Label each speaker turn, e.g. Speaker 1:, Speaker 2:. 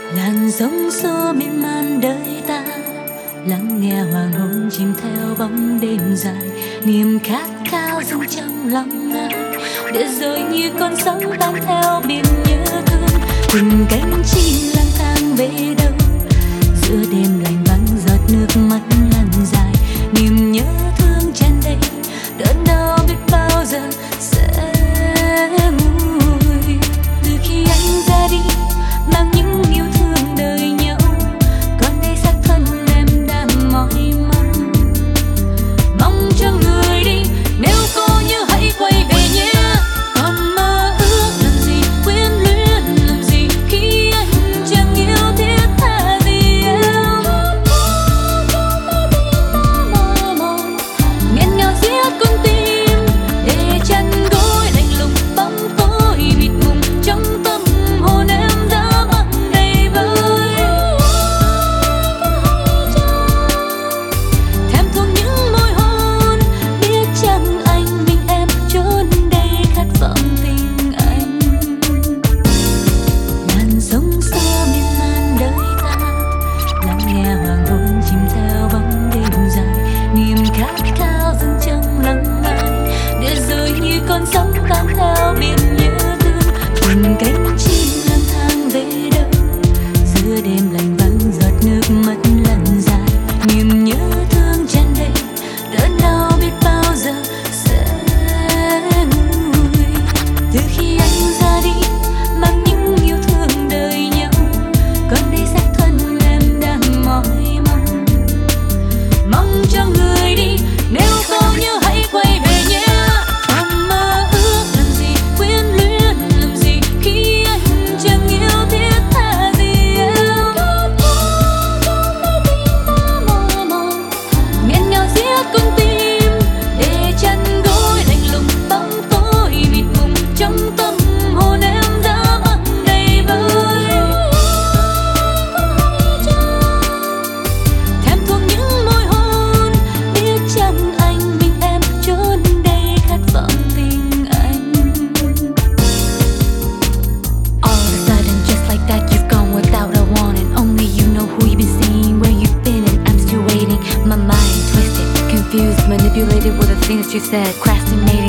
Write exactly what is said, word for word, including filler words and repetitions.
Speaker 1: làn sóng xô miên man đời ta, lắng nghe hoàng hôn chìm theo bóng đêm dài, niềm khát khao dâng trong lòng ai, để rồi như con sóng tan theo biển nhớ thương. Từng cánh chim lang thang về đâu, giữa đêm lạnh vắng giọt nước mắt lăn dài, niềm nhớ thương tràn đầy, đớn đau biết bao giờ sẽ nguôi. Từ khi anh ra đi mang những yêu thương đời nhau, còn đây xác thân em đang mỏi mong, mong cho người đi nếu có nhớ hãy quay về nhé. Còn mơ ước làm gì, quyến luyến làm gì khi anh chẳng yêu thiết tha gì em. Nghẹn ngào giết con tim để chân gối lạnh lùng, bóng tối mịt mùng trong tâm hồn em đã băng đầy vơi. Thèm thuồng những môi hôn, biết chăng anh mình em chốn đây khát vọng tình anh. Làn sóng xô miên man đời ta, lắng nghe hoàng hôn chìm theo bóng đêm dài, niềm khát khao dâng trong lòng ai, để rồi như con sóng tan theo biển nhớ thương. Từng cánh chim lang thang về đâu, giữa đêm lạnh vắng giọt nước mắt lăn dài, niềm nhớ thương tràn đầy, đớn đau biết bao giờ sẽ nguôi. Từ khi anh ra đi mang những yêu thương đời nhau, còn đây xác thân em đang mỏi mong, mong cho người đi nếu có nhớ hãy quay về nhé. Còn mơ ước làm gì, quyến luyến làm gì khi anh chẳng yêu thiết tha gì em. Nghẹn ngào giết con tim để chân gối lạnh lùng, bóng tối mịt mùng trong tâm hồn em đã băng đầy vơi. Thèm thuồng những môi hôn, biết chăng anh mình em chốn đây khát vọng tình anh. All of a sudden, just like that, you've gone without a warning. Only you know who you've been seeing, where you've been, and I'm still waiting. My mind twisted, confused, manipulated with the things you said, procrastinating.